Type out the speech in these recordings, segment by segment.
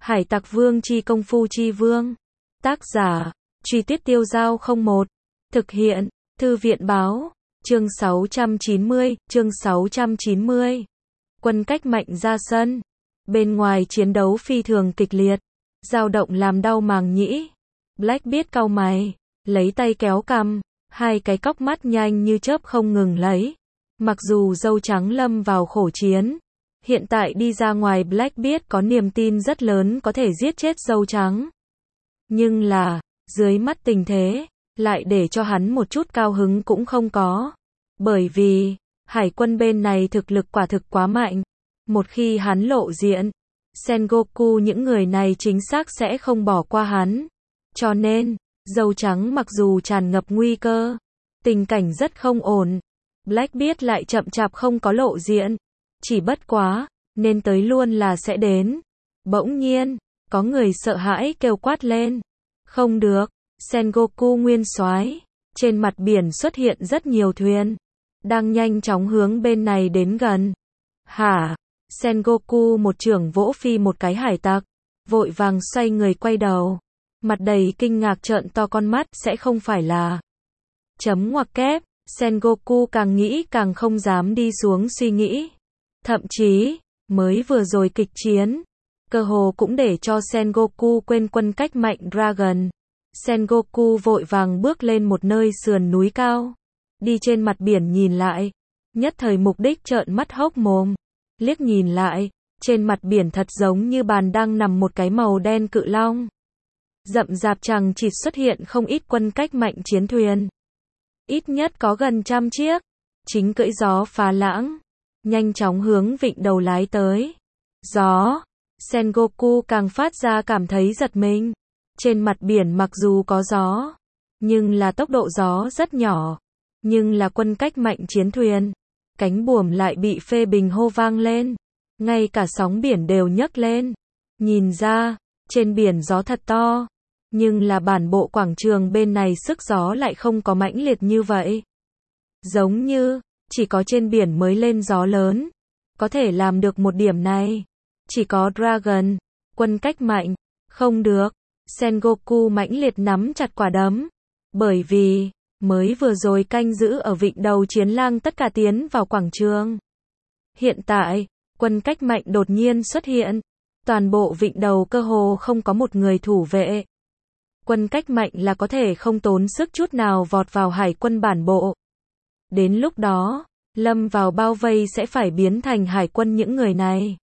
Hải Tặc Vương chi công phu chi vương. Tác giả, Truy Tuyết Tiêu Giao 01. Thực hiện, Thư viện Báo. Chương 690. Quân cách mạnh ra sân. Bên ngoài chiến đấu phi thường kịch liệt, dao động làm đau màng nhĩ. Blackbeard cau mày, lấy tay kéo cằm, hai cái cóc mắt nhanh như chớp không ngừng lấy. Mặc dù dâu trắng lâm vào khổ chiến, hiện tại đi ra ngoài Blackbeard có niềm tin rất lớn có thể giết chết dâu trắng. Nhưng là, dưới mắt tình thế, lại để cho hắn một chút cao hứng cũng không có. Bởi vì, hải quân bên này thực lực quả thực quá mạnh. Một khi hắn lộ diện, Sengoku những người này chính xác sẽ không bỏ qua hắn. Cho nên, dâu trắng mặc dù tràn ngập nguy cơ, tình cảnh rất không ổn. Blackbeard lại chậm chạp không có lộ diện. Chỉ bất quá, nên tới luôn là sẽ đến. Bỗng nhiên, có người sợ hãi kêu quát lên. Không được, Sengoku nguyên soái. Trên mặt biển xuất hiện rất nhiều thuyền, đang nhanh chóng hướng bên này đến gần. Hả? Sengoku một chưởng vỗ phi một cái hải tặc, vội vàng xoay người quay đầu, mặt đầy kinh ngạc trợn to con mắt, sẽ không phải là... Chấm ngoặc kép, Sengoku càng nghĩ càng không dám đi xuống suy nghĩ. Thậm chí, mới vừa rồi kịch chiến, cơ hồ cũng để cho Sengoku quên quân cách mạnh Dragon. Sengoku vội vàng bước lên một nơi sườn núi cao, đi trên mặt biển nhìn lại, nhất thời mục đích trợn mắt hốc mồm. Liếc nhìn lại, trên mặt biển thật giống như bàn đang nằm một cái màu đen cự long. Rậm rạp chằng chịt xuất hiện không ít quân cách mạnh chiến thuyền. Ít nhất có gần 100 chiếc, chính cưỡi gió phá lãng, nhanh chóng hướng vịnh đầu lái tới. Gió, Sengoku càng phát ra cảm thấy giật mình. Trên mặt biển mặc dù có gió, nhưng là tốc độ gió rất nhỏ. Nhưng là quân cách mạnh chiến thuyền, cánh buồm lại bị phê bình hô vang lên. Ngay cả sóng biển đều nhấc lên. Nhìn ra, trên biển gió thật to. Nhưng là bản bộ quảng trường bên này sức gió lại không có mãnh liệt như vậy. Giống như, chỉ có trên biển mới lên gió lớn. Có thể làm được một điểm này. Chỉ có Dragon, quân cách mạnh. Không được. Sengoku mãnh liệt nắm chặt quả đấm. Bởi vì, mới vừa rồi canh giữ ở vịnh đầu chiến lang tất cả tiến vào quảng trường. Hiện tại, quân cách mạnh đột nhiên xuất hiện. Toàn bộ vịnh đầu cơ hồ không có một người thủ vệ. Quân cách mạnh là có thể không tốn sức chút nào vọt vào hải quân bản bộ. Đến lúc đó, lâm vào bao vây sẽ phải biến thành hải quân những người này.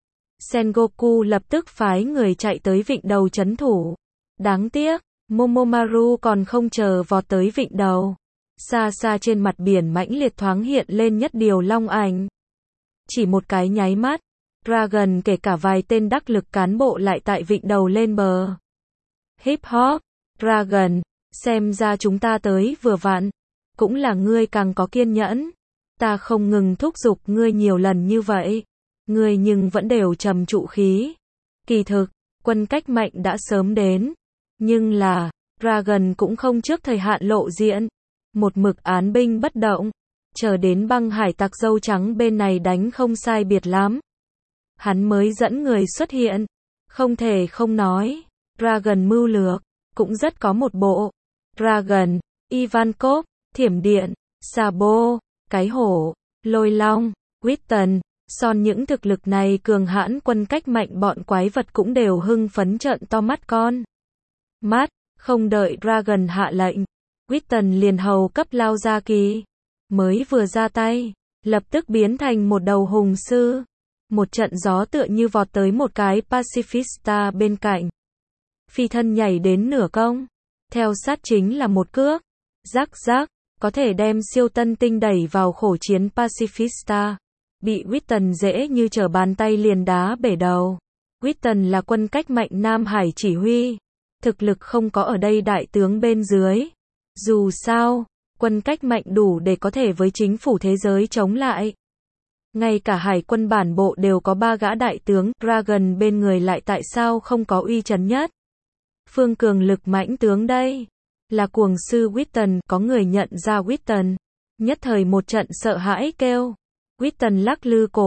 Sengoku lập tức phái người chạy tới vịnh đầu trấn thủ. Đáng tiếc, Momomaru còn không chờ vọt tới vịnh đầu. Xa xa trên mặt biển mãnh liệt thoáng hiện lên nhất điều long ảnh. Chỉ một cái nháy mắt, Dragon kể cả vài tên đắc lực cán bộ lại tại vịnh đầu lên bờ. Hip hop, Dragon, xem ra chúng ta tới vừa vặn. Cũng là ngươi càng có kiên nhẫn. Ta không ngừng thúc giục ngươi nhiều lần như vậy. Ngươi nhưng vẫn đều trầm trụ khí. Kỳ thực, quân cách mạnh đã sớm đến. Nhưng là, Dragon cũng không trước thời hạn lộ diện. Một mực án binh bất động. Chờ đến băng hải tặc dâu trắng bên này đánh không sai biệt lắm. Hắn mới dẫn người xuất hiện. Không thể không nói. Dragon mưu lược, cũng rất có một bộ. Dragon, Ivankov, Thiểm Điện, Sabo, Cái Hổ, Lôi Long, Witten. Son những thực lực này cường hãn quân cách mạnh bọn quái vật cũng đều hưng phấn trợn to mắt con. Mắt, không đợi Dragon hạ lệnh. Witten liền hầu cấp lao ra kỳ. Mới vừa ra tay, lập tức biến thành một đầu hùng sư. Một trận gió tựa như vọt tới một cái pacifista bên cạnh. Phi thân nhảy đến nửa công. Theo sát chính là một cước. Rắc rắc, có thể đem siêu tân tinh đẩy vào khổ chiến pacifista. Bị Witten dễ như trở bàn tay liền đá bể đầu. Witten là quân cách mạnh Nam Hải chỉ huy. Thực lực không có ở đây đại tướng bên dưới. Dù sao, quân cách mạnh đủ để có thể với chính phủ thế giới chống lại. Ngay cả hải quân bản bộ đều có 3 gã đại tướng, Dragon bên người lại tại sao không có uy chấn nhất. Phương cường lực mãnh tướng đây. Là cuồng sư Witten, có người nhận ra Witten. Nhất thời một trận sợ hãi kêu. Witten lắc lư cổ,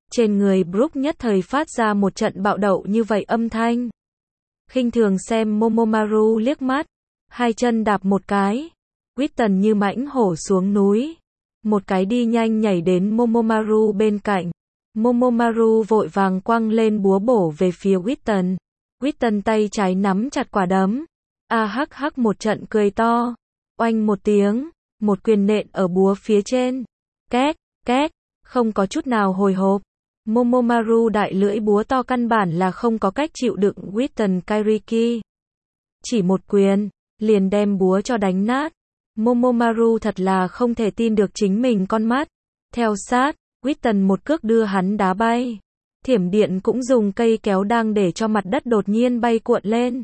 Trên người Brooke nhất thời phát ra một trận bạo đậu như vậy âm thanh. Khinh thường xem Momomaru liếc mắt, hai chân đạp một cái. Witten như mãnh hổ xuống núi. Một cái đi nhanh nhảy đến Momomaru bên cạnh. Momomaru vội vàng quăng lên búa bổ về phía Witten. Witten tay trái nắm chặt quả đấm. Hắc hắc một trận cười to. Oanh một tiếng, một quyền nện ở búa phía trên. Két, két, không có chút nào hồi hộp. Momomaru đại lưỡi búa to căn bản là không có cách chịu đựng Witten Kairiki. Chỉ một quyền, liền đem búa cho đánh nát. Momomaru thật là không thể tin được chính mình con mắt. Theo sát, Witten một cước đưa hắn đá bay. Thiểm điện cũng dùng cây kéo đang để cho mặt đất đột nhiên bay cuộn lên.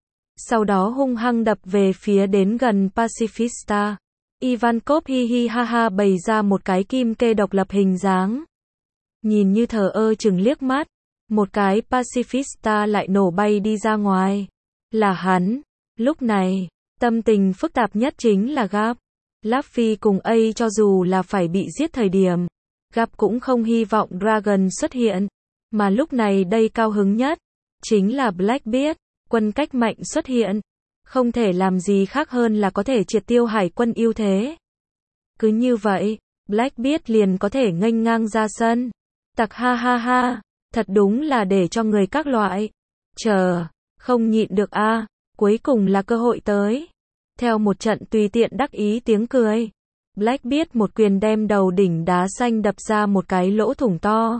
Sau đó hung hăng đập về phía đến gần Pacifista. Ivankov hi hi ha ha bày ra một cái kim kê độc lập hình dáng. Nhìn như thờ ơ chừng liếc mắt, một cái Pacifista lại nổ bay đi ra ngoài. Là hắn. Lúc này, tâm tình phức tạp nhất chính là Gap. Luffy cùng A cho dù là phải bị giết thời điểm, Gap cũng không hy vọng Dragon xuất hiện. Mà lúc này đây cao hứng nhất, chính là Blackbeard, quân cách mạnh xuất hiện. Không thể làm gì khác hơn là có thể triệt tiêu hải quân ưu thế. Cứ như vậy, Blackbeard liền có thể nghênh ngang ra sân. Tặc ha ha ha, thật đúng là để cho người các loại. Chờ, không nhịn được cuối cùng là cơ hội tới. Theo một trận tùy tiện đắc ý tiếng cười, Blackbeard một quyền đem đầu đỉnh đá xanh đập ra một cái lỗ thủng to.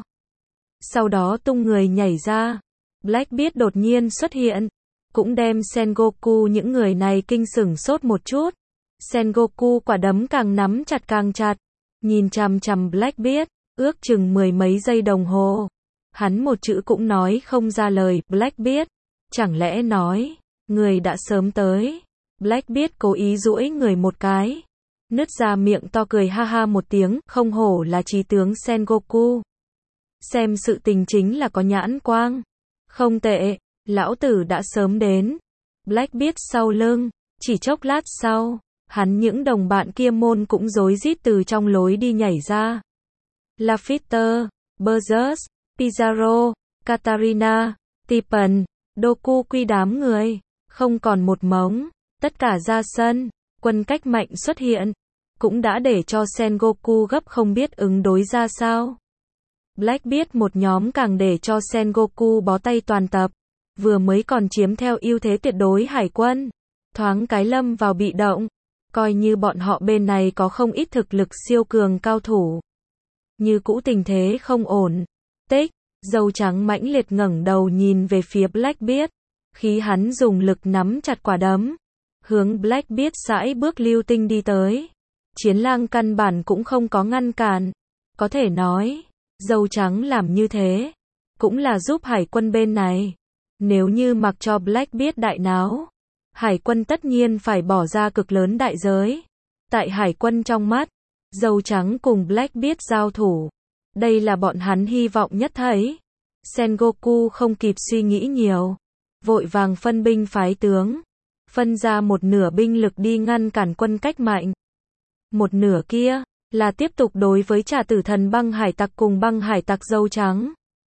Sau đó tung người nhảy ra. Blackbeard đột nhiên xuất hiện, cũng đem Sengoku những người này kinh sửng sốt một chút. Sengoku quả đấm càng nắm chặt càng chặt, nhìn chằm chằm Blackbeard, ước chừng mười mấy giây đồng hồ. Hắn một chữ cũng nói không ra lời. Blackbeard, chẳng lẽ nói, người đã sớm tới. Blackbeard cố ý duỗi người một cái, nứt ra miệng to cười ha ha một tiếng, không hổ là trí tướng Sengoku. Xem sự tình chính là có nhãn quang. Không tệ, lão tử đã sớm đến. Blackbeard sau lưng, chỉ chốc lát sau, hắn những đồng bạn kia môn cũng rối rít từ trong lối đi nhảy ra. Lafitte, Burgess, Pizarro, Katarina, Tippen, Doku quy đám người, không còn một mống, tất cả ra sân, quân cách mạnh xuất hiện, cũng đã để cho Sengoku gấp không biết ứng đối ra sao. Blackbeard một nhóm càng để cho Sengoku bó tay toàn tập, vừa mới còn chiếm theo ưu thế tuyệt đối hải quân, thoáng cái lâm vào bị động, coi như bọn họ bên này có không ít thực lực siêu cường cao thủ. Như cũ tình thế không ổn. Tích, dâu trắng mãnh liệt ngẩng đầu nhìn về phía Blackbeard, khí hắn dùng lực nắm chặt quả đấm, hướng Blackbeard sải bước lưu tinh đi tới. Chiến lang căn bản cũng không có ngăn cản. Có thể nói, dâu trắng làm như thế, cũng là giúp hải quân bên này. Nếu như mặc cho Blackbeard đại náo, hải quân tất nhiên phải bỏ ra cực lớn đại giới. Tại hải quân trong mắt, dâu trắng cùng Blackbeard giao thủ, đây là bọn hắn hy vọng nhất thấy. Sengoku không kịp suy nghĩ nhiều, vội vàng phân binh phái tướng, phân ra một nửa binh lực đi ngăn cản quân cách mạnh. Một nửa kia, là tiếp tục đối với Trà Tử Thần băng hải tặc cùng băng hải tặc dâu trắng.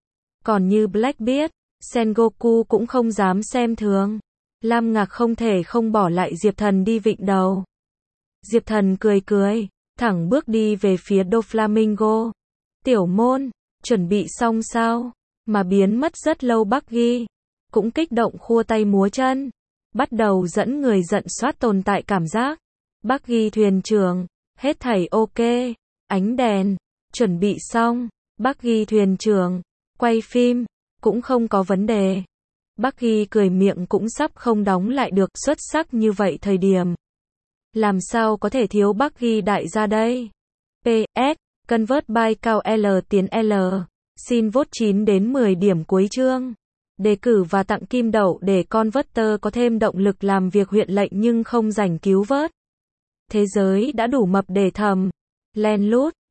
Còn như Blackbeard, Sengoku cũng không dám xem thường. Lam Ngạc không thể không bỏ lại Diệp Thần đi vịn đầu. Diệp Thần cười cười, thẳng bước đi về phía Doflamingo. Tiểu môn, chuẩn bị xong sao? Mà biến mất rất lâu Bucky, cũng kích động khua tay múa chân, bắt đầu dẫn người giận soát tồn tại cảm giác. Bucky thuyền trưởng, hết thảy ok, ánh đèn, chuẩn bị xong. Bucky thuyền trưởng, quay phim, cũng không có vấn đề. Bucky cười miệng cũng sắp không đóng lại được, xuất sắc như vậy thời điểm. Làm sao có thể thiếu Bucky đại gia đây? PS, Convert by cao L tiến L. Xin vote 9 đến 10 điểm cuối chương. Đề cử và tặng kim đậu để Converter có thêm động lực làm việc huyện lệnh nhưng không rảnh cứu vớt. Thế giới đã đủ mập để thầm. Len lút.